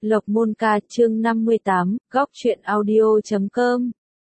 Lộc Môn Ca chương 58, góc truyện audio.com.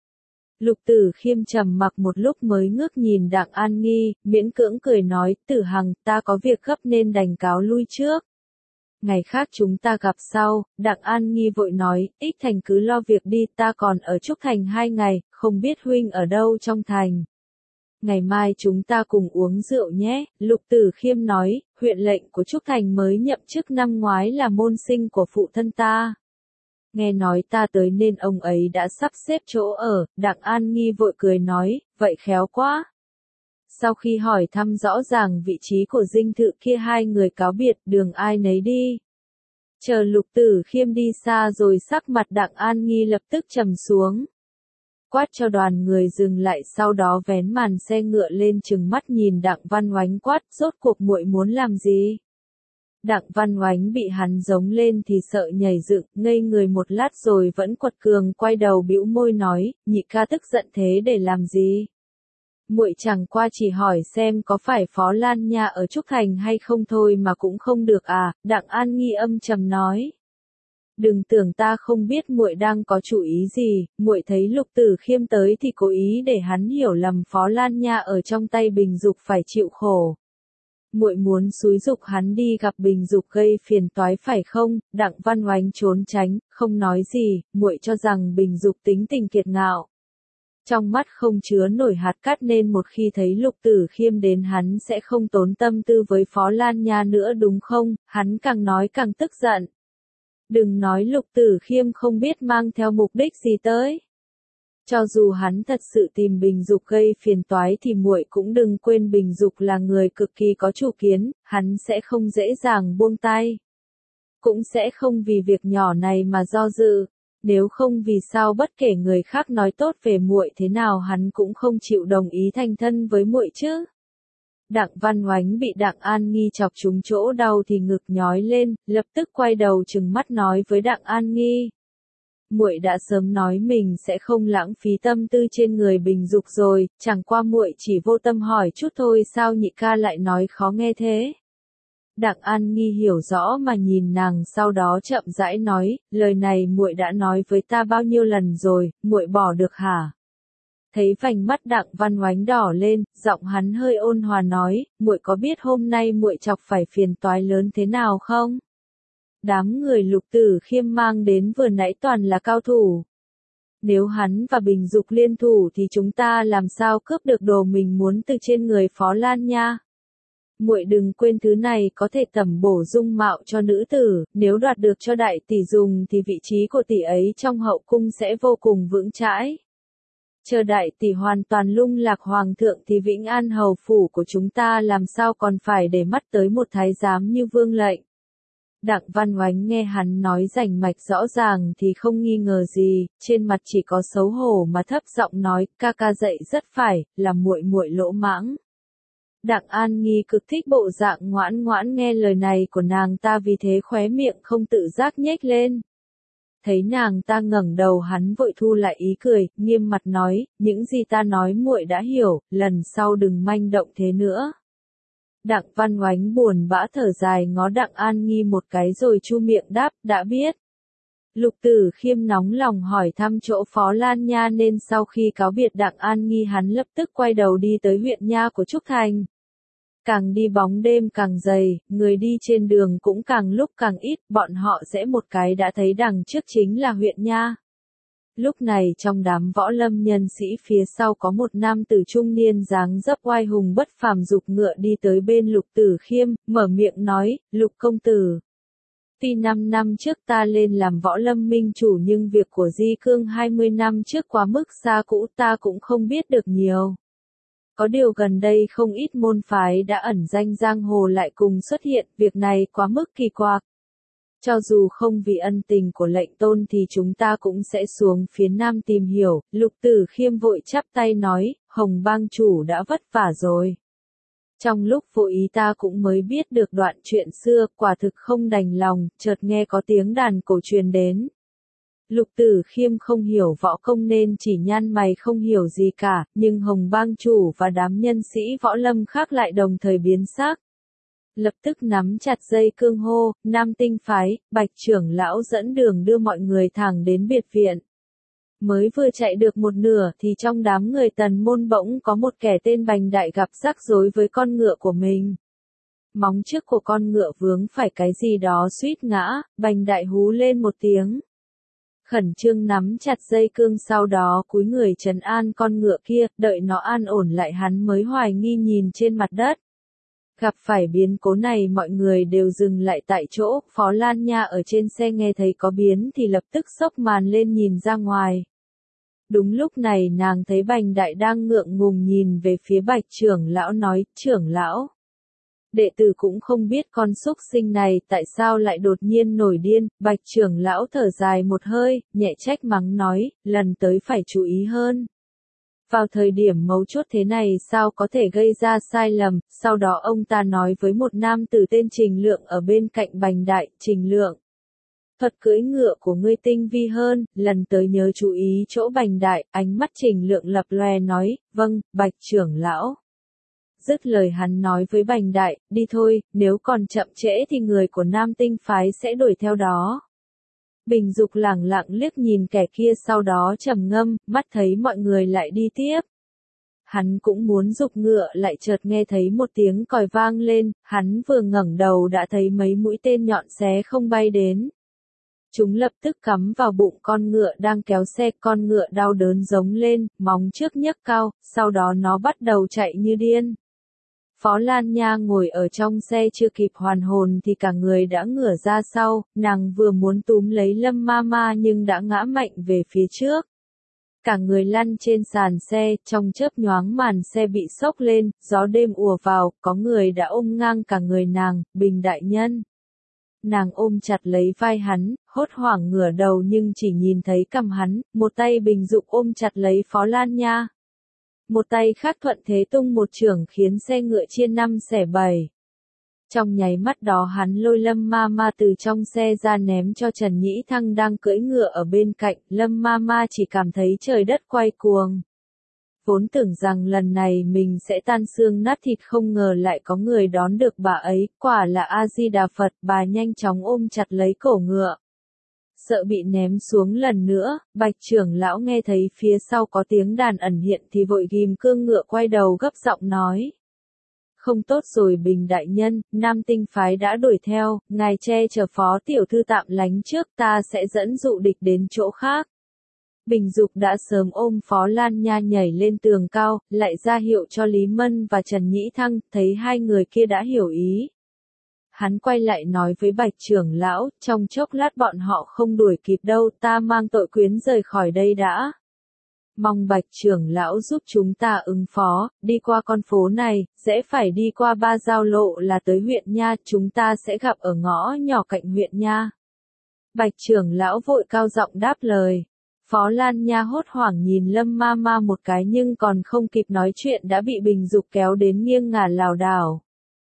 Lục Tử Khiêm trầm mặc một lúc mới ngước nhìn Đặng An Nghi, miễn cưỡng cười nói, Tử Hằng, ta có việc gấp nên đành cáo lui trước. Ngày khác chúng ta gặp sau. Đặng An Nghi vội nói, Ích Thành cứ lo việc đi, ta còn ở Trúc Thành 2 ngày, không biết huynh ở đâu trong thành. Ngày mai chúng ta cùng uống rượu nhé. Lục Tử Khiêm nói, huyện lệnh của Trúc Thành mới nhậm chức năm ngoái là môn sinh của phụ thân ta. Nghe nói ta tới nên ông ấy đã sắp xếp chỗ ở. Đặng An Nghi vội cười nói, vậy khéo quá. Sau khi hỏi thăm rõ ràng vị trí của dinh thự kia, hai người cáo biệt, đường ai nấy đi. Chờ Lục Tử Khiêm đi xa rồi, sắc mặt Đặng An Nghi lập tức trầm xuống. Quát cho đoàn người dừng lại, sau đó vén màn xe ngựa lên, trừng mắt nhìn Đặng Văn Oánh quát, rốt cuộc muội muốn làm gì? Đặng Văn Oánh bị hắn giống lên thì sợ nhảy dựng, ngây người một lát rồi vẫn quật cường quay đầu bĩu môi nói, nhị ca tức giận thế để làm gì? Muội chẳng qua chỉ hỏi xem có phải Phó Lan Nha ở Trúc Thành hay không thôi mà cũng không được à? Đặng An Nghi âm trầm nói. Đừng tưởng ta không biết muội đang có chủ ý gì. Muội thấy Lục Tử Khiêm tới thì cố ý để hắn hiểu lầm Phó Lan Nha ở trong tay Bình Dục phải chịu khổ. Muội muốn xúi giục hắn đi gặp Bình Dục gây phiền toái phải không? Đặng Văn Oánh trốn tránh, không nói gì. Muội cho rằng Bình Dục tính tình kiệt ngạo, trong mắt không chứa nổi hạt cát, nên một khi thấy Lục Tử Khiêm đến hắn sẽ không tốn tâm tư với Phó Lan Nha nữa đúng không? Hắn càng nói càng tức giận. Đừng nói Lục Tử Khiêm không biết mang theo mục đích gì tới. Cho dù hắn thật sự tìm Bình Dục gây phiền toái thì muội cũng đừng quên Bình Dục là người cực kỳ có chủ kiến, hắn sẽ không dễ dàng buông tay. Cũng sẽ không vì việc nhỏ này mà do dự. Nếu không vì sao bất kể người khác nói tốt về muội thế nào hắn cũng không chịu đồng ý thành thân với muội chứ? Đặng Văn Oánh bị Đặng An Nghi chọc trúng chỗ đau thì ngực nhói lên, lập tức quay đầu trừng mắt nói với Đặng An Nghi. Muội đã sớm nói mình sẽ không lãng phí tâm tư trên người Bình Dục rồi, chẳng qua muội chỉ vô tâm hỏi chút thôi, sao nhị ca lại nói khó nghe thế? Đặng An Nghi hiểu rõ mà nhìn nàng, sau đó chậm rãi nói, lời này muội đã nói với ta bao nhiêu lần rồi, muội bỏ được hả? Thấy vành mắt Đặng Văn Oánh đỏ lên, giọng hắn hơi ôn hòa nói, muội có biết hôm nay muội chọc phải phiền toái lớn thế nào không? Đám người Lục Tử Khiêm mang đến vừa nãy toàn là cao thủ. Nếu hắn và Bình Dục liên thủ thì chúng ta làm sao cướp được đồ mình muốn từ trên người Phó Lan Nha? Muội đừng quên thứ này có thể tẩm bổ dung mạo cho nữ tử, nếu đoạt được cho đại tỷ dùng thì vị trí của tỷ ấy trong hậu cung sẽ vô cùng vững chãi. Chờ đại tỷ hoàn toàn lung lạc hoàng thượng thì Vĩnh An hầu phủ của chúng ta làm sao còn phải để mắt tới một thái giám như Vương lệnh. Đặng Văn Oánh nghe hắn nói rành mạch rõ ràng thì không nghi ngờ gì, trên mặt chỉ có xấu hổ mà thấp giọng nói, ca ca dạy rất phải, là muội muội lỗ mãng. Đặng An Nghi cực thích bộ dạng ngoãn ngoãn nghe lời này của nàng ta, vì thế khóe miệng không tự giác nhếch lên. Thấy nàng ta ngẩng đầu hắn vội thu lại ý cười, nghiêm mặt nói, những gì ta nói muội đã hiểu, lần sau đừng manh động thế nữa. Đặng Văn Oánh buồn bã thở dài ngó Đặng An Nghi một cái rồi chu miệng đáp, đã biết. Lục Tử Khiêm nóng lòng hỏi thăm chỗ Phó Lan Nha nên sau khi cáo biệt Đặng An Nghi hắn lập tức quay đầu đi tới huyện Nha của Trúc Thành. Càng đi bóng đêm càng dày, người đi trên đường cũng càng lúc càng ít, bọn họ sẽ một cái đã thấy đằng trước chính là huyện Nha. Lúc này trong đám võ lâm nhân sĩ phía sau có một nam tử trung niên dáng dấp oai hùng bất phàm giục ngựa đi tới bên Lục Tử Khiêm, mở miệng nói, Lục công tử. Tuy 5 năm trước ta lên làm võ lâm minh chủ nhưng việc của Di Cương 20 năm trước quá mức xa cũ, ta cũng không biết được nhiều. Có điều gần đây không ít môn phái đã ẩn danh giang hồ lại cùng xuất hiện, việc này quá mức kỳ quặc. Cho dù không vì ân tình của lệnh tôn thì chúng ta cũng sẽ xuống phía nam tìm hiểu. Lục Tử Khiêm vội chắp tay nói, Hồng bang chủ đã vất vả rồi. Trong lúc vô ý ta cũng mới biết được đoạn chuyện xưa, quả thực không đành lòng, chợt nghe có tiếng đàn cổ truyền đến. Lục Tử Khiêm không hiểu võ công nên chỉ nhăn mày không hiểu gì cả, nhưng Hồng bang chủ và đám nhân sĩ võ lâm khác lại đồng thời biến sắc. Lập tức nắm chặt dây cương hô, Nam Tinh phái, Bạch trưởng lão dẫn đường đưa mọi người thẳng đến biệt viện. Mới vừa chạy được một nửa thì trong đám người Tần môn bỗng có một kẻ tên Bành Đại gặp rắc rối với con ngựa của mình. Móng trước của con ngựa vướng phải cái gì đó suýt ngã, Bành Đại hú lên một tiếng. Khẩn trương nắm chặt dây cương, sau đó cúi người trấn an con ngựa kia, đợi nó an ổn lại hắn mới hoài nghi nhìn trên mặt đất. Gặp phải biến cố này mọi người đều dừng lại tại chỗ, Phó Lan Nha ở trên xe nghe thấy có biến thì lập tức xốc màn lên nhìn ra ngoài. Đúng lúc này nàng thấy Bành Đại đang ngượng ngùng nhìn về phía Bạch trưởng lão nói, trưởng lão. Đệ tử cũng không biết con súc sinh này tại sao lại đột nhiên nổi điên, Bạch trưởng lão thở dài một hơi, nhẹ trách mắng nói, lần tới phải chú ý hơn. Vào thời điểm mấu chốt thế này sao có thể gây ra sai lầm, sau đó ông ta nói với một nam tử tên Trình Lượng ở bên cạnh Bành Đại, Trình Lượng. Thuật cưỡi ngựa của ngươi tinh vi hơn, lần tới nhớ chú ý chỗ Bành Đại, ánh mắt Trình Lượng lập lòe nói, vâng, Bạch trưởng lão. Dứt lời hắn nói với Bành Đại, đi thôi, nếu còn chậm trễ thì người của Nam Tinh phái sẽ đuổi theo đó. Bình Dục lẳng lặng liếc nhìn kẻ kia sau đó trầm ngâm, mắt thấy mọi người lại đi tiếp. Hắn cũng muốn giục ngựa lại chợt nghe thấy một tiếng còi vang lên, hắn vừa ngẩng đầu đã thấy mấy mũi tên nhọn xé không bay đến. Chúng lập tức cắm vào bụng con ngựa đang kéo xe, con ngựa đau đớn giống lên, móng trước nhấc cao, sau đó nó bắt đầu chạy như điên. Phó Lan Nha ngồi ở trong xe chưa kịp hoàn hồn thì cả người đã ngửa ra sau, nàng vừa muốn túm lấy Lâm Ma Ma nhưng đã ngã mạnh về phía trước. Cả người lăn trên sàn xe, trong chớp nhoáng màn xe bị xốc lên, gió đêm ùa vào, có người đã ôm ngang cả người nàng, Bình đại nhân. Nàng ôm chặt lấy vai hắn, hốt hoảng ngửa đầu nhưng chỉ nhìn thấy cằm hắn, một tay Bình Dục ôm chặt lấy Phó Lan Nha. Một tay khác thuận thế tung một chưởng khiến xe ngựa chia năm xẻ bảy. Trong nháy mắt đó hắn lôi Lâm Ma Ma từ trong xe ra ném cho Trần Nhĩ Thăng đang cưỡi ngựa ở bên cạnh, Lâm Ma Ma chỉ cảm thấy trời đất quay cuồng. Vốn tưởng rằng lần này mình sẽ tan xương nát thịt không ngờ lại có người đón được bà ấy, quả là A-di-đà Phật, bà nhanh chóng ôm chặt lấy cổ ngựa. Sợ bị ném xuống lần nữa, Bạch trưởng lão nghe thấy phía sau có tiếng đàn ẩn hiện thì vội ghim cương ngựa quay đầu gấp giọng nói. Không tốt rồi Bình đại nhân, Nam Tinh phái đã đuổi theo, ngài che chở Phó tiểu thư tạm lánh trước, ta sẽ dẫn dụ địch đến chỗ khác. Bình Dục đã sớm ôm Phó Lan Nha nhảy lên tường cao, lại ra hiệu cho Lý Mân và Trần Nhĩ Thăng, thấy hai người kia đã hiểu ý. Hắn quay lại nói với Bạch trưởng lão, trong chốc lát bọn họ không đuổi kịp đâu, ta mang tội quyến rời khỏi đây đã. Mong Bạch trưởng lão giúp chúng ta ứng phó, đi qua con phố này, sẽ phải đi qua 3 giao lộ là tới huyện Nha, chúng ta sẽ gặp ở ngõ nhỏ cạnh huyện Nha. Bạch trưởng lão vội cao giọng đáp lời. Phó Lan Nha hốt hoảng nhìn Lâm Ma Ma một cái nhưng còn không kịp nói chuyện đã bị Bình Dục kéo đến nghiêng ngả lảo đảo.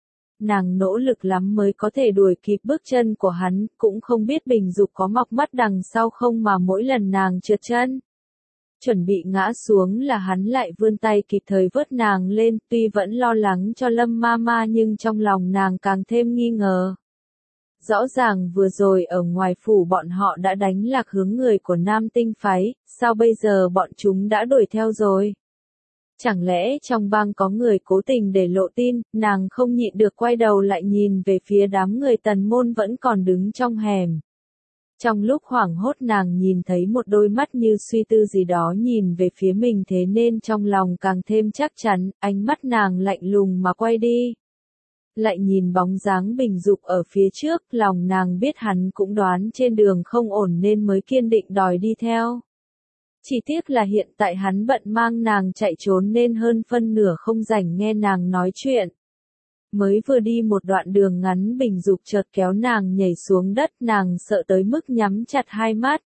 Nàng nỗ lực lắm mới có thể đuổi kịp bước chân của hắn, cũng không biết Bình Dục có mọc mắt đằng sau không mà mỗi lần nàng trượt chân. Chuẩn bị ngã xuống là hắn lại vươn tay kịp thời vớt nàng lên, tuy vẫn lo lắng cho Lâm Ma Ma nhưng trong lòng nàng càng thêm nghi ngờ. Rõ ràng vừa rồi ở ngoài phủ bọn họ đã đánh lạc hướng người của Nam Tinh phái, sao bây giờ bọn chúng đã đuổi theo rồi? Chẳng lẽ trong bang có người cố tình để lộ tin, nàng không nhịn được quay đầu lại nhìn về phía đám người Tần môn vẫn còn đứng trong hẻm. Trong lúc hoảng hốt nàng nhìn thấy một đôi mắt như suy tư gì đó nhìn về phía mình thế nên trong lòng càng thêm chắc chắn, ánh mắt nàng lạnh lùng mà quay đi. Lại nhìn bóng dáng Bình Dục ở phía trước, lòng nàng biết hắn cũng đoán trên đường không ổn nên mới kiên định đòi đi theo. Chỉ tiếc là hiện tại hắn bận mang nàng chạy trốn nên hơn phân nửa không rảnh nghe nàng nói chuyện. Mới vừa đi một đoạn đường ngắn Bình Dục chợt kéo nàng nhảy xuống đất, nàng sợ tới mức nhắm chặt hai mắt.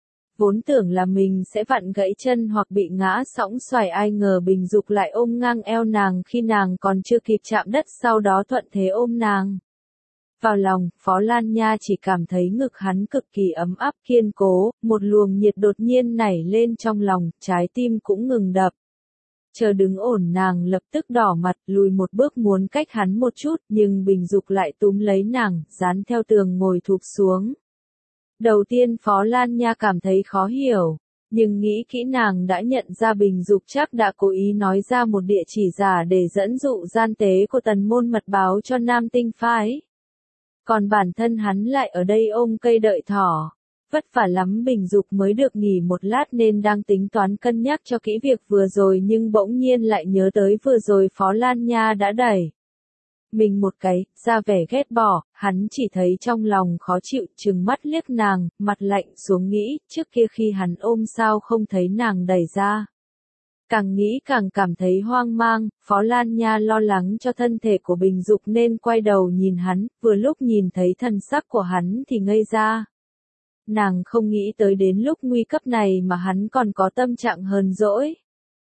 Vốn tưởng là mình sẽ vặn gãy chân hoặc bị ngã sõng xoài, ai ngờ Bình Dục lại ôm ngang eo nàng khi nàng còn chưa kịp chạm đất, sau đó thuận thế ôm nàng vào lòng. Phó Lan Nha chỉ cảm thấy ngực hắn cực kỳ ấm áp kiên cố, một luồng nhiệt đột nhiên nảy lên trong lòng, trái tim cũng ngừng đập. Chờ đứng ổn nàng lập tức đỏ mặt lùi một bước muốn cách hắn một chút nhưng Bình Dục lại túm lấy nàng, dán theo tường ngồi thụp xuống. Đầu tiên Phó Lan Nha cảm thấy khó hiểu, nhưng nghĩ kỹ nàng đã nhận ra Bình Dục chắc đã cố ý nói ra một địa chỉ giả để dẫn dụ gian tế của Tần Môn mật báo cho Nam Tinh phái. Còn bản thân hắn lại ở đây ôm cây đợi thỏ. Vất vả lắm Bình Dục mới được nghỉ một lát nên đang tính toán cân nhắc cho kỹ việc vừa rồi nhưng bỗng nhiên lại nhớ tới vừa rồi Phó Lan Nha đã đẩy mình một cái, ra vẻ ghét bỏ, hắn chỉ thấy trong lòng khó chịu, trừng mắt liếc nàng, mặt lạnh xuống nghĩ, trước kia khi hắn ôm sao không thấy nàng đẩy ra. Càng nghĩ càng cảm thấy hoang mang, Phó Lan Nha lo lắng cho thân thể của Bình Dục nên quay đầu nhìn hắn, vừa lúc nhìn thấy thần sắc của hắn thì ngây ra. Nàng không nghĩ tới đến lúc nguy cấp này mà hắn còn có tâm trạng hờn dỗi.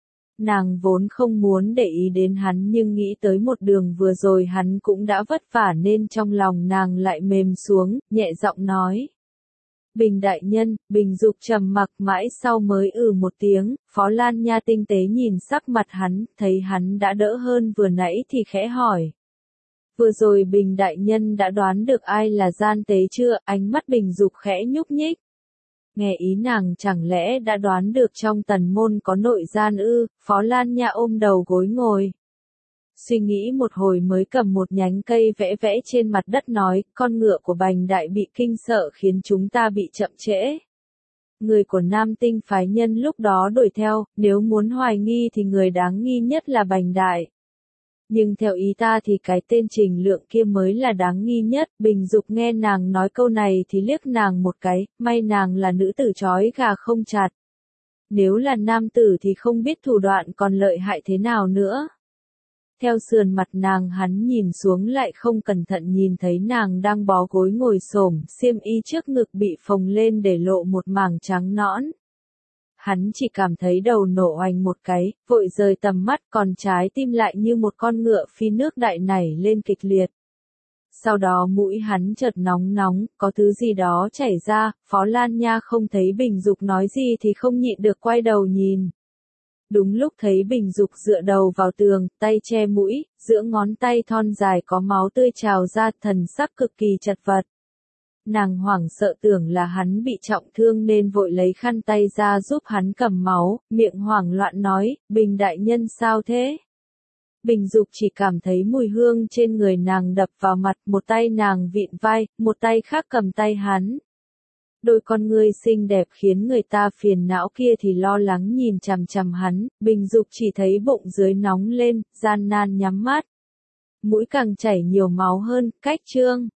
Nàng vốn không muốn để ý đến hắn nhưng nghĩ tới một đường vừa rồi hắn cũng đã vất vả nên trong lòng nàng lại mềm xuống, nhẹ giọng nói. Bình đại nhân, Bình Dục trầm mặc mãi sau mới một tiếng, Phó Lan Nha tinh tế nhìn sắc mặt hắn, thấy hắn đã đỡ hơn vừa nãy thì khẽ hỏi. Vừa rồi Bình đại nhân đã đoán được ai là gian tế chưa, ánh mắt Bình Dục khẽ nhúc nhích. Nghe ý nàng chẳng lẽ đã đoán được trong Tần Môn có nội gian ư, Phó Lan Nha ôm đầu gối ngồi. Suy nghĩ một hồi mới cầm một nhánh cây vẽ vẽ trên mặt đất nói, con ngựa của Bành đại bị kinh sợ khiến chúng ta bị chậm trễ. Người của Nam Tinh phái nhân lúc đó đuổi theo, nếu muốn hoài nghi thì người đáng nghi nhất là Bành đại. Nhưng theo ý ta thì cái tên Trình Lượng kia mới là đáng nghi nhất, Bình Dục nghe nàng nói câu này thì liếc nàng một cái, may nàng là nữ tử trói gà không chặt. Nếu là nam tử thì không biết thủ đoạn còn lợi hại thế nào nữa. Theo sườn mặt nàng hắn nhìn xuống lại không cẩn thận nhìn thấy nàng đang bó gối ngồi xổm, xiêm y trước ngực bị phồng lên để lộ một mảng trắng nõn. Hắn chỉ cảm thấy đầu nổ oành một cái, vội rời tầm mắt còn trái tim lại như một con ngựa phi nước đại nảy lên kịch liệt. Sau đó mũi hắn chợt nóng nóng, có thứ gì đó chảy ra, Phó Lan Nha không thấy Bình Dục nói gì thì không nhịn được quay đầu nhìn. Đúng lúc thấy Bình Dục dựa đầu vào tường, tay che mũi, giữa ngón tay thon dài có máu tươi trào ra, thần sắc cực kỳ chật vật. Nàng hoảng sợ tưởng là hắn bị trọng thương nên vội lấy khăn tay ra giúp hắn cầm máu, miệng hoảng loạn nói, Bình đại nhân sao thế? Bình Dục chỉ cảm thấy mùi hương trên người nàng đập vào mặt, một tay nàng vịn vai, một tay khác cầm tay hắn. Đôi con ngươi xinh đẹp khiến người ta phiền não kia thì lo lắng nhìn chằm chằm hắn, Bình Dục chỉ thấy bụng dưới nóng lên, gian nan nhắm mắt. Mũi càng chảy nhiều máu hơn, cách chương.